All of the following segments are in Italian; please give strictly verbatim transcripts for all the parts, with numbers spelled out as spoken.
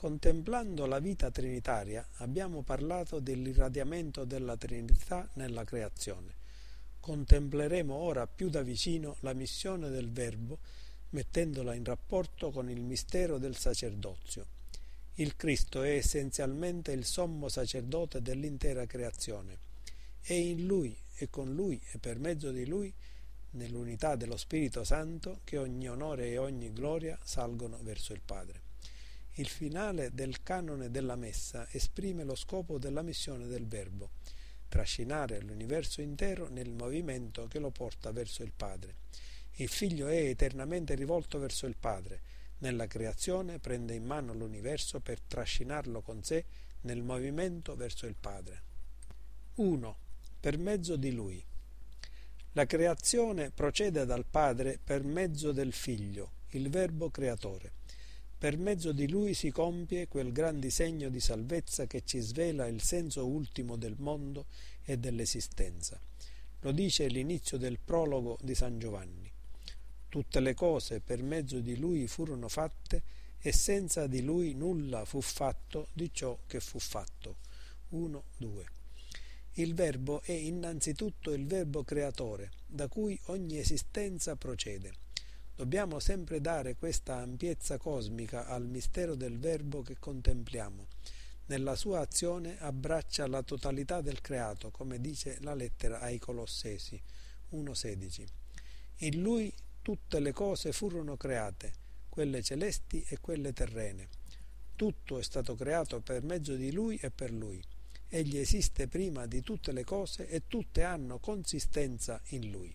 Contemplando la vita trinitaria abbiamo parlato dell'irradiamento della Trinità nella creazione. Contempleremo ora più da vicino la missione del Verbo, mettendola in rapporto con il mistero del sacerdozio. Il Cristo è essenzialmente il sommo sacerdote dell'intera creazione. È in Lui e con Lui e per mezzo di Lui, nell'unità dello Spirito Santo, che ogni onore e ogni gloria salgono verso il Padre. Il finale del canone della Messa esprime lo scopo della missione del Verbo: trascinare l'universo intero nel movimento che lo porta verso il Padre. Il Figlio è eternamente rivolto verso il Padre. Nella creazione prende in mano l'universo per trascinarlo con sé nel movimento verso il Padre. uno. Per mezzo di Lui. La creazione procede dal Padre per mezzo del Figlio, il Verbo creatore. Per mezzo di Lui si compie quel gran disegno di salvezza che ci svela il senso ultimo del mondo e dell'esistenza. Lo dice l'inizio del prologo di San Giovanni. Tutte le cose per mezzo di Lui furono fatte e senza di Lui nulla fu fatto di ciò che fu fatto. uno due. Il Verbo è innanzitutto il Verbo creatore, da cui ogni esistenza procede. Dobbiamo sempre dare questa ampiezza cosmica al mistero del Verbo che contempliamo. Nella sua azione abbraccia la totalità del creato, come dice la lettera ai Colossesi uno sedici. In Lui tutte le cose furono create, quelle celesti e quelle terrene. Tutto è stato creato per mezzo di Lui e per Lui. Egli esiste prima di tutte le cose e tutte hanno consistenza in Lui.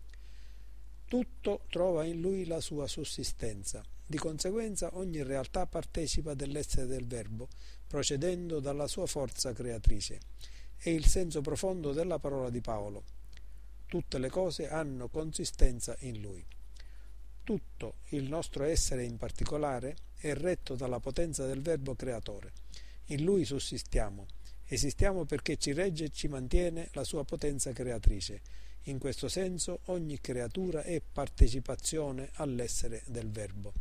Tutto trova in Lui la sua sussistenza. Di conseguenza ogni realtà partecipa dell'essere del Verbo, procedendo dalla sua forza creatrice. È il senso profondo della parola di Paolo. Tutte le cose hanno consistenza in Lui. Tutto, il nostro essere in particolare, è retto dalla potenza del Verbo creatore. In Lui sussistiamo. Esistiamo perché ci regge e ci mantiene la sua potenza creatrice. In questo senso ogni creatura è partecipazione all'essere del Verbo.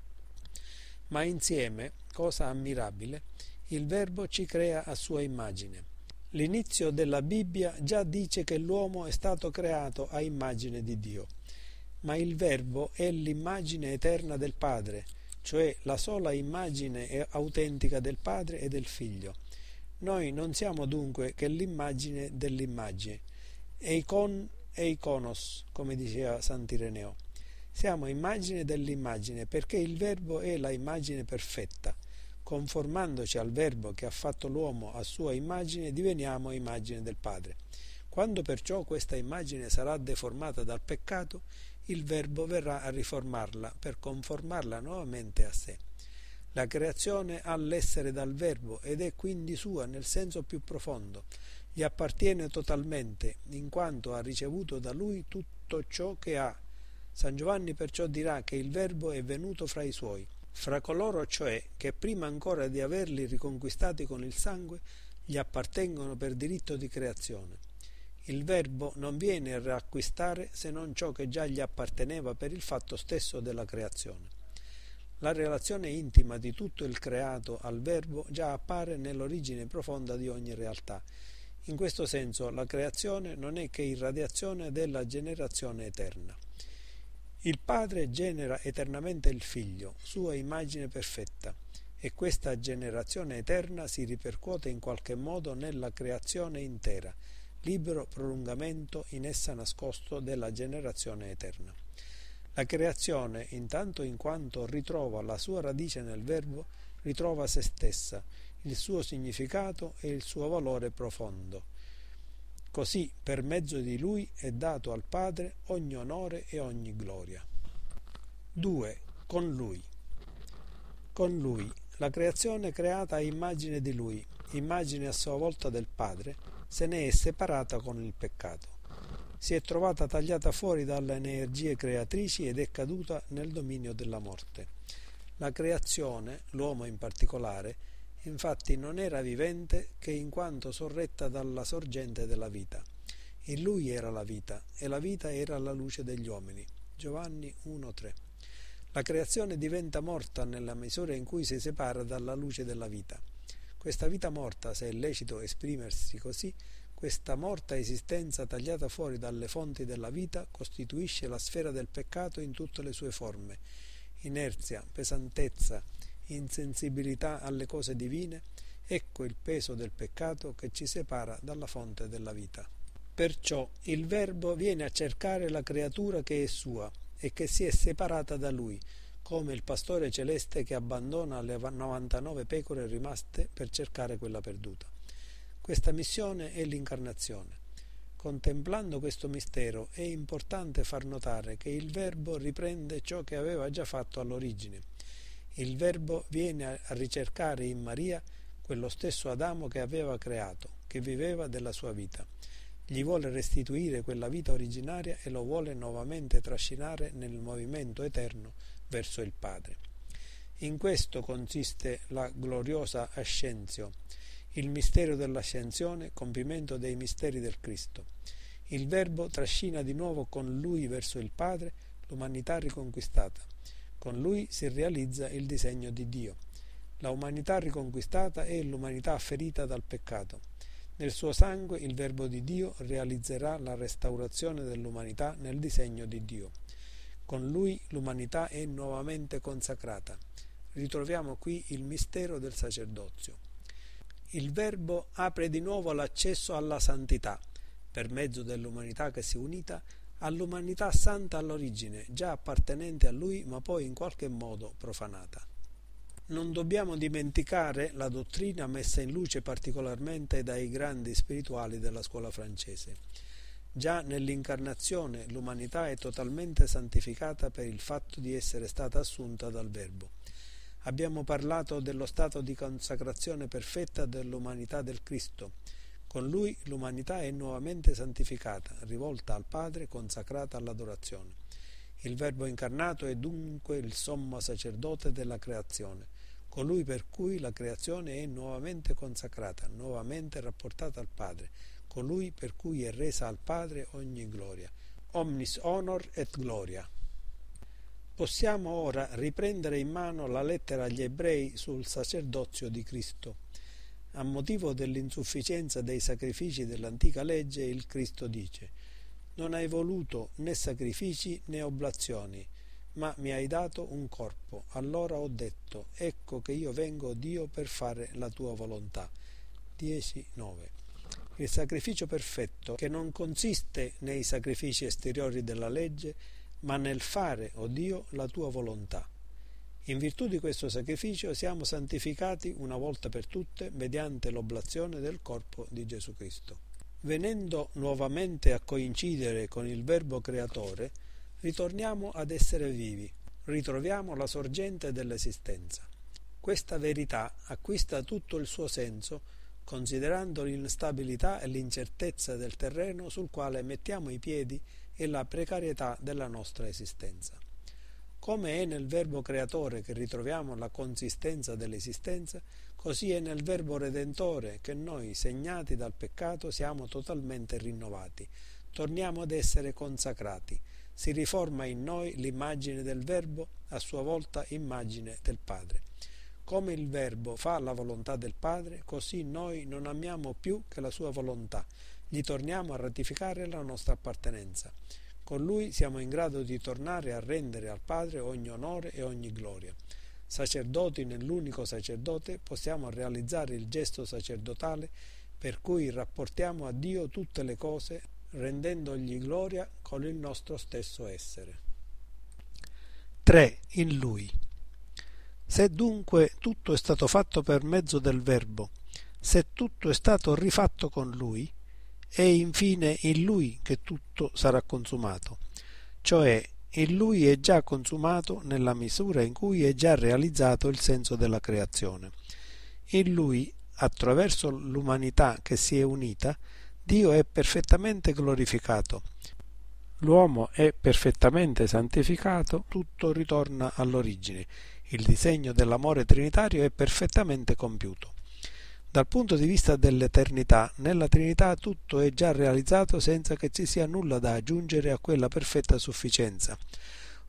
Ma insieme, cosa ammirabile, il Verbo ci crea a sua immagine. L'inizio della Bibbia già dice che l'uomo è stato creato a immagine di Dio. Ma il Verbo è l'immagine eterna del Padre, cioè la sola immagine autentica del Padre e del Figlio. Noi non siamo dunque che l'immagine dell'immagine, eikon e ikonos, come diceva Sant'Ireneo. Siamo immagine dell'immagine perché il Verbo è la immagine perfetta. Conformandoci al Verbo che ha fatto l'uomo a sua immagine, diveniamo immagine del Padre. Quando perciò questa immagine sarà deformata dal peccato, il Verbo verrà a riformarla per conformarla nuovamente a sé. La creazione ha l'essere dal Verbo ed è quindi sua nel senso più profondo. Gli appartiene totalmente, in quanto ha ricevuto da Lui tutto ciò che ha. San Giovanni perciò dirà che il Verbo è venuto fra i Suoi, fra coloro cioè che prima ancora di averli riconquistati con il sangue gli appartengono per diritto di creazione. Il Verbo non viene a riacquistare se non ciò che già gli apparteneva per il fatto stesso della creazione. La relazione intima di tutto il creato al Verbo già appare nell'origine profonda di ogni realtà. In questo senso la creazione non è che irradiazione della generazione eterna. Il Padre genera eternamente il Figlio, sua immagine perfetta, e questa generazione eterna si ripercuote in qualche modo nella creazione intera, libero prolungamento in essa nascosto della generazione eterna. La creazione, intanto in quanto ritrova la sua radice nel Verbo, ritrova se stessa, il suo significato e il suo valore profondo. Così, per mezzo di Lui, è dato al Padre ogni onore e ogni gloria. due. Con Lui. Con Lui. La creazione creata a immagine di Lui, immagine a sua volta del Padre, se ne è separata con il peccato. Si è trovata tagliata fuori dalle energie creatrici ed è caduta nel dominio della morte. La creazione, l'uomo in particolare, infatti non era vivente che in quanto sorretta dalla sorgente della vita. In Lui era la vita, e la vita era la luce degli uomini. Giovanni uno tre. La creazione diventa morta nella misura in cui si separa dalla luce della vita. Questa vita morta, se è lecito esprimersi così, questa morta esistenza tagliata fuori dalle fonti della vita, costituisce la sfera del peccato in tutte le sue forme: inerzia, pesantezza, insensibilità alle cose divine. Ecco il peso del peccato che ci separa dalla fonte della vita. Perciò il Verbo viene a cercare la creatura che è sua e che si è separata da lui, come il pastore celeste che abbandona le novantanove pecore rimaste per cercare quella perduta. Questa missione è l'incarnazione. Contemplando questo mistero è importante far notare che il Verbo riprende ciò che aveva già fatto all'origine. Il Verbo viene a ricercare in Maria quello stesso Adamo che aveva creato, che viveva della sua vita. Gli vuole restituire quella vita originaria e lo vuole nuovamente trascinare nel movimento eterno verso il Padre. In questo consiste la gloriosa ascensio, il mistero dell'ascensione, compimento dei misteri del Cristo. Il Verbo trascina di nuovo con Lui verso il Padre l'umanità riconquistata. Con Lui si realizza il disegno di Dio. La umanità riconquistata è l'umanità ferita dal peccato. Nel suo sangue il Verbo di Dio realizzerà la restaurazione dell'umanità nel disegno di Dio. Con Lui l'umanità è nuovamente consacrata. Ritroviamo qui il mistero del sacerdozio. Il Verbo apre di nuovo l'accesso alla santità, per mezzo dell'umanità che si è unita, all'umanità santa all'origine, già appartenente a Lui ma poi in qualche modo profanata. Non dobbiamo dimenticare la dottrina messa in luce particolarmente dai grandi spirituali della scuola francese. Già nell'incarnazione l'umanità è totalmente santificata per il fatto di essere stata assunta dal Verbo. Abbiamo parlato dello stato di consacrazione perfetta dell'umanità del Cristo. Con Lui l'umanità è nuovamente santificata, rivolta al Padre, consacrata all'adorazione. Il Verbo incarnato è dunque il sommo sacerdote della creazione, colui per cui la creazione è nuovamente consacrata, nuovamente rapportata al Padre, colui per cui è resa al Padre ogni gloria. Omnis honor et gloria. Possiamo ora riprendere in mano la lettera agli Ebrei sul sacerdozio di Cristo. A motivo dell'insufficienza dei sacrifici dell'antica legge, il Cristo dice: «Non hai voluto né sacrifici né oblazioni, ma mi hai dato un corpo. Allora ho detto: ecco che io vengo, Dio, per fare la tua volontà». dieci nove. Il sacrificio perfetto, che non consiste nei sacrifici esteriori della legge, ma nel fare, o Dio, la tua volontà. In virtù di questo sacrificio siamo santificati una volta per tutte mediante l'oblazione del corpo di Gesù Cristo. Venendo nuovamente a coincidere con il Verbo creatore, ritorniamo ad essere vivi, ritroviamo la sorgente dell'esistenza. Questa verità acquista tutto il suo senso considerando l'instabilità e l'incertezza del terreno sul quale mettiamo i piedi e la precarietà della nostra esistenza. Come è nel Verbo creatore che ritroviamo la consistenza dell'esistenza, così è nel Verbo redentore che noi, segnati dal peccato, siamo totalmente rinnovati, torniamo ad essere consacrati, si riforma in noi l'immagine del Verbo, a sua volta immagine del Padre. Come il Verbo fa la volontà del Padre, così noi non amiamo più che la sua volontà, gli torniamo a ratificare la nostra appartenenza. Con Lui siamo in grado di tornare a rendere al Padre ogni onore e ogni gloria. Sacerdoti nell'unico sacerdote, possiamo realizzare il gesto sacerdotale per cui rapportiamo a Dio tutte le cose, rendendogli gloria con il nostro stesso essere. tre. In Lui. Se dunque tutto è stato fatto per mezzo del Verbo, se tutto è stato rifatto con Lui, è infine in Lui che tutto sarà consumato, cioè in Lui è già consumato nella misura in cui è già realizzato il senso della creazione. In Lui, attraverso l'umanità che si è unita, Dio è perfettamente glorificato, l'uomo è perfettamente santificato, tutto ritorna all'origine, il disegno dell'amore trinitario è perfettamente compiuto. Dal punto di vista dell'eternità, nella Trinità tutto è già realizzato senza che ci sia nulla da aggiungere a quella perfetta sufficienza.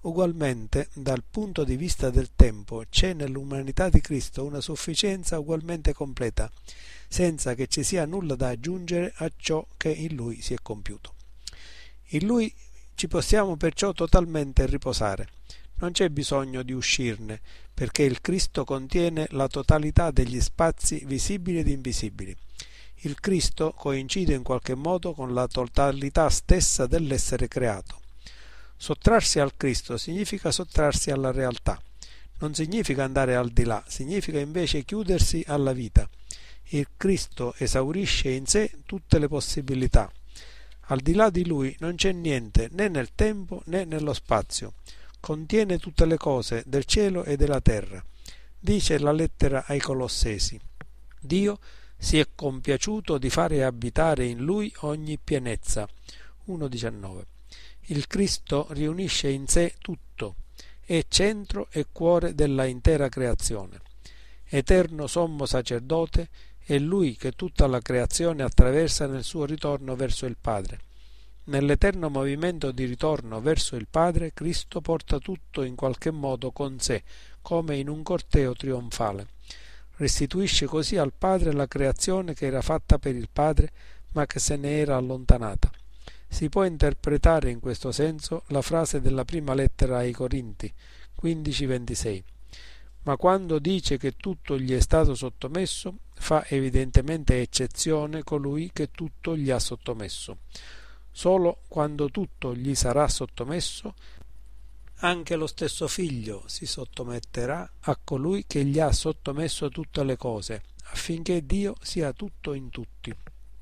Ugualmente, dal punto di vista del tempo, c'è nell'umanità di Cristo una sufficienza ugualmente completa, senza che ci sia nulla da aggiungere a ciò che in Lui si è compiuto. In Lui ci possiamo perciò totalmente riposare. Non c'è bisogno di uscirne, perché il Cristo contiene la totalità degli spazi visibili ed invisibili. Il Cristo coincide in qualche modo con la totalità stessa dell'essere creato. Sottrarsi al Cristo significa sottrarsi alla realtà. Non significa andare al di là, significa invece chiudersi alla vita. Il Cristo esaurisce in sé tutte le possibilità. Al di là di Lui non c'è niente, né nel tempo né nello spazio. Contiene tutte le cose del cielo e della terra. Dice la lettera ai Colossesi: Dio si è compiaciuto di fare abitare in Lui ogni pienezza. uno diciannove. Il Cristo riunisce in sé tutto, è centro e cuore della intera creazione. Eterno sommo sacerdote, è Lui che tutta la creazione attraversa nel suo ritorno verso il Padre. Nell'eterno movimento di ritorno verso il Padre, Cristo porta tutto in qualche modo con sé, come in un corteo trionfale. Restituisce così al Padre la creazione che era fatta per il Padre, ma che se ne era allontanata. Si può interpretare in questo senso la frase della prima lettera ai Corinti, quindici ventisei. Ma quando dice che tutto gli è stato sottomesso, fa evidentemente eccezione colui che tutto gli ha sottomesso. Solo quando tutto gli sarà sottomesso, anche lo stesso Figlio si sottometterà a colui che gli ha sottomesso tutte le cose, affinché Dio sia tutto in tutti.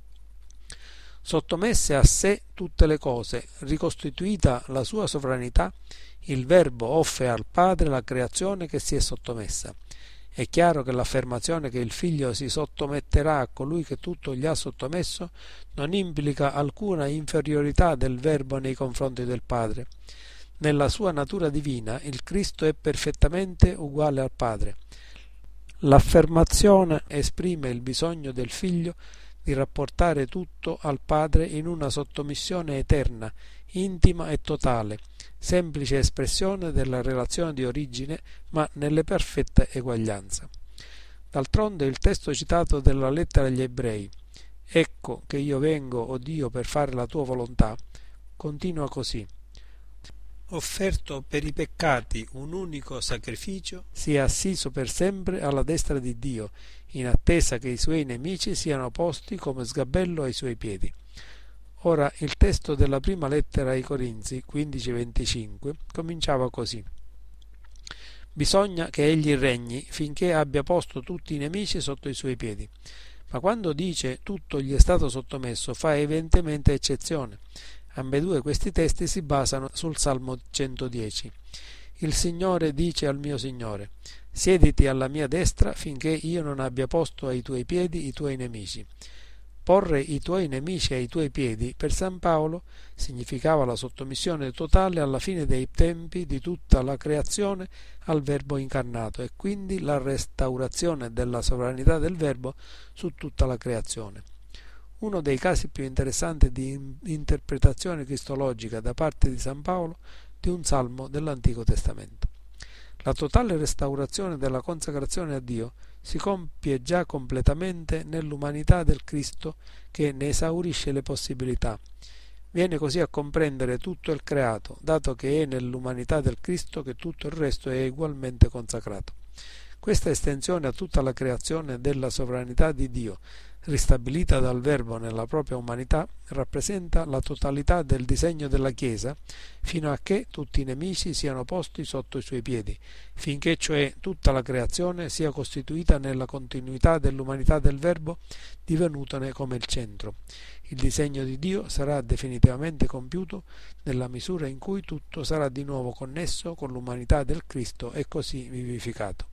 Sottomesse a sé tutte le cose, ricostituita la sua sovranità, il Verbo offre al Padre la creazione che si è sottomessa. È chiaro che l'affermazione che il Figlio si sottometterà a colui che tutto gli ha sottomesso non implica alcuna inferiorità del Verbo nei confronti del Padre. Nella sua natura divina il Cristo è perfettamente uguale al Padre. L'affermazione esprime il bisogno del Figlio di rapportare tutto al Padre in una sottomissione eterna, intima e totale, semplice espressione della relazione di origine, ma nelle perfetta eguaglianza. D'altronde il testo citato della lettera agli Ebrei, «Ecco che io vengo, o Dio, per fare la tua volontà», continua così: «Offerto per i peccati un unico sacrificio, si è assiso per sempre alla destra di Dio, in attesa che i suoi nemici siano posti come sgabello ai suoi piedi». Ora il testo della prima lettera ai Corinzi, quindici venticinque, cominciava così: «Bisogna che egli regni finché abbia posto tutti i nemici sotto i suoi piedi». Ma quando dice «tutto gli è stato sottomesso» fa evidentemente eccezione. Ambedue questi testi si basano sul Salmo centodieci. «Il Signore dice al mio Signore: siediti alla mia destra finché io non abbia posto ai tuoi piedi i tuoi nemici». Porre i tuoi nemici ai tuoi piedi per San Paolo significava la sottomissione totale alla fine dei tempi di tutta la creazione al Verbo incarnato e quindi la restaurazione della sovranità del Verbo su tutta la creazione. Uno dei casi più interessanti di interpretazione cristologica da parte di San Paolo di un salmo dell'Antico Testamento. La totale restaurazione della consacrazione a Dio si compie già completamente nell'umanità del Cristo che ne esaurisce le possibilità. Viene così a comprendere tutto il creato, dato che è nell'umanità del Cristo che tutto il resto è ugualmente consacrato. Questa estensione a tutta la creazione della sovranità di Dio, ristabilita dal Verbo nella propria umanità, rappresenta la totalità del disegno della Chiesa, fino a che tutti i nemici siano posti sotto i suoi piedi, finché cioè tutta la creazione sia costituita nella continuità dell'umanità del Verbo, divenutone come il centro. Il disegno di Dio sarà definitivamente compiuto nella misura in cui tutto sarà di nuovo connesso con l'umanità del Cristo e così vivificato.